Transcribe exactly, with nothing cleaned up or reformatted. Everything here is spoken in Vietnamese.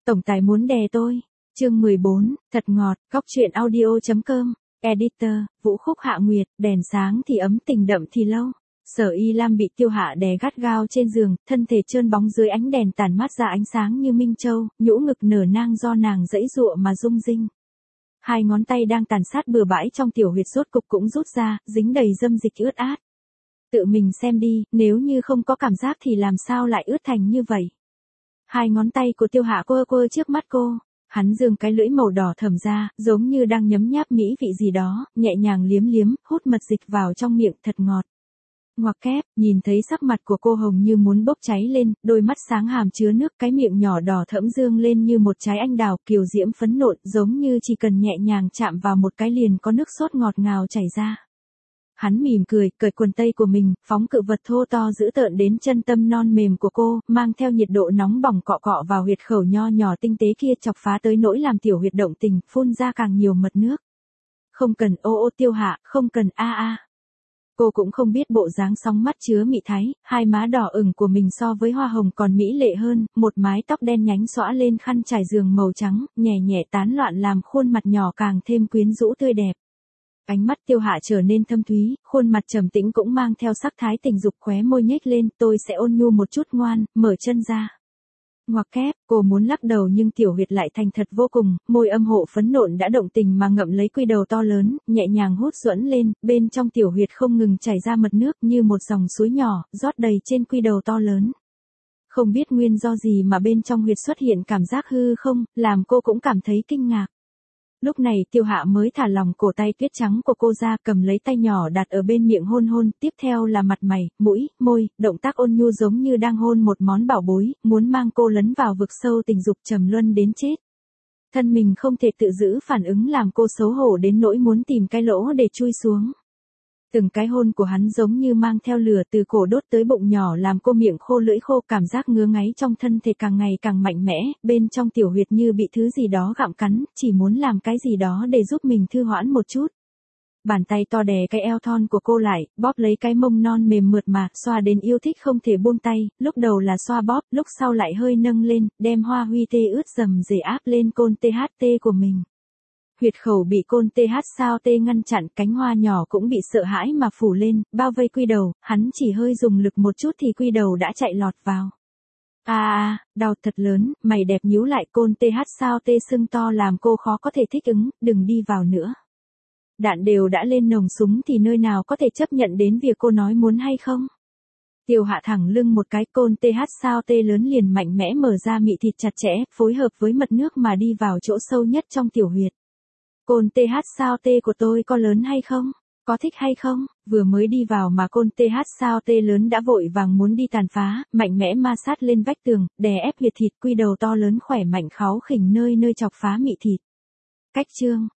Tổng tài muốn đè tôi. Chương mười bốn, thật ngọt, góc truyện audio.com, editor, Vũ Khúc Hạ Nguyệt, đèn sáng thì ấm tình đậm thì lâu. Sở Y Lam bị Tiêu Hạ đè gắt gao trên giường, thân thể trơn bóng dưới ánh đèn tản mát ra ánh sáng như minh châu, nhũ ngực nở nang do nàng dãy dụa mà rung rinh. Hai ngón tay đang tàn sát bừa bãi trong tiểu huyệt rốt cục cũng rút ra, dính đầy dâm dịch ướt át. Tự mình xem đi, nếu như không có cảm giác thì làm sao lại ướt thành như vậy. Hai ngón tay của Tiêu Hạ quơ quơ trước mắt cô. Hắn giương cái lưỡi màu đỏ thầm ra, giống như đang nhấm nháp mỹ vị gì đó, nhẹ nhàng liếm liếm, hút mật dịch vào trong miệng thật ngọt. Ngoặc kép, nhìn thấy sắc mặt của cô hồng như muốn bốc cháy lên, đôi mắt sáng hàm chứa nước, cái miệng nhỏ đỏ thẫm dương lên như một trái anh đào, kiều diễm phấn nộn, giống như chỉ cần nhẹ nhàng chạm vào một cái liền có nước sốt ngọt ngào chảy ra. Hắn mỉm cười, cởi quần tây của mình, phóng cự vật thô to dữ tợn đến chân tâm non mềm của cô, mang theo nhiệt độ nóng bỏng cọ cọ vào huyệt khẩu nho nhỏ tinh tế kia, chọc phá tới nỗi làm tiểu huyệt động tình, phun ra càng nhiều mật nước. Không cần ô ô Tiêu Hạ, không cần a a. Cô cũng không biết bộ dáng sóng mắt chứa mị thái, hai má đỏ ửng của mình so với hoa hồng còn mỹ lệ hơn, một mái tóc đen nhánh xõa lên khăn trải giường màu trắng, nhẹ nhẹ tán loạn làm khuôn mặt nhỏ càng thêm quyến rũ tươi đẹp. Ánh mắt Tiêu Hạ trở nên thâm thúy, khuôn mặt trầm tĩnh cũng mang theo sắc thái tình dục, khóe môi nhếch lên, tôi sẽ ôn nhu một chút ngoan, mở chân ra. Ngoặc kép, cô muốn lắc đầu nhưng tiểu huyệt lại thành thật vô cùng, môi âm hộ phấn nộn đã động tình mà ngậm lấy quy đầu to lớn, nhẹ nhàng hút duẫn lên, bên trong tiểu huyệt không ngừng chảy ra mật nước như một dòng suối nhỏ, rót đầy trên quy đầu to lớn. Không biết nguyên do gì mà bên trong huyệt xuất hiện cảm giác hư không, làm cô cũng cảm thấy kinh ngạc. Lúc này Tiêu Hạ mới thả lỏng cổ tay tuyết trắng của cô ra, cầm lấy tay nhỏ đặt ở bên miệng hôn hôn, tiếp theo là mặt mày, mũi, môi, động tác ôn nhu giống như đang hôn một món bảo bối, muốn mang cô lấn vào vực sâu tình dục trầm luân đến chết. Thân mình không thể tự giữ phản ứng làm cô xấu hổ đến nỗi muốn tìm cái lỗ để chui xuống. Từng cái hôn của hắn giống như mang theo lửa từ cổ đốt tới bụng nhỏ làm cô miệng khô lưỡi khô, cảm giác ngứa ngáy trong thân thể càng ngày càng mạnh mẽ, bên trong tiểu huyệt như bị thứ gì đó gặm cắn, chỉ muốn làm cái gì đó để giúp mình thư hoãn một chút. Bàn tay to đè cái eo thon của cô lại, bóp lấy cái mông non mềm mượt mà, xoa đến yêu thích không thể buông tay, lúc đầu là xoa bóp, lúc sau lại hơi nâng lên, đem hoa huy tê ướt dầm dề áp lên côn tê hát tê của mình. Huyệt khẩu bị côn tê hát sao tê ngăn chặn, cánh hoa nhỏ cũng bị sợ hãi mà phủ lên, bao vây quy đầu, hắn chỉ hơi dùng lực một chút thì quy đầu đã chạy lọt vào. À à, đau thật lớn, mày đẹp nhíu lại, côn tê hát sao tê sưng to làm cô khó có thể thích ứng, đừng đi vào nữa. Đạn đều đã lên nòng súng thì nơi nào có thể chấp nhận đến việc cô nói muốn hay không? Tiêu Hạ thẳng lưng một cái, côn tê hát sao tê lớn liền mạnh mẽ mở ra mị thịt chặt chẽ, phối hợp với mật nước mà đi vào chỗ sâu nhất trong tiểu huyệt. Côn tê hát sao tê của tôi có lớn hay không? Có thích hay không? Vừa mới đi vào mà côn tê hát sao tê lớn đã vội vàng muốn đi tàn phá, mạnh mẽ ma sát lên vách tường, đè ép huyệt thịt, quy đầu to lớn khỏe mạnh kháu khỉnh nơi nơi chọc phá mị thịt. Cách chương,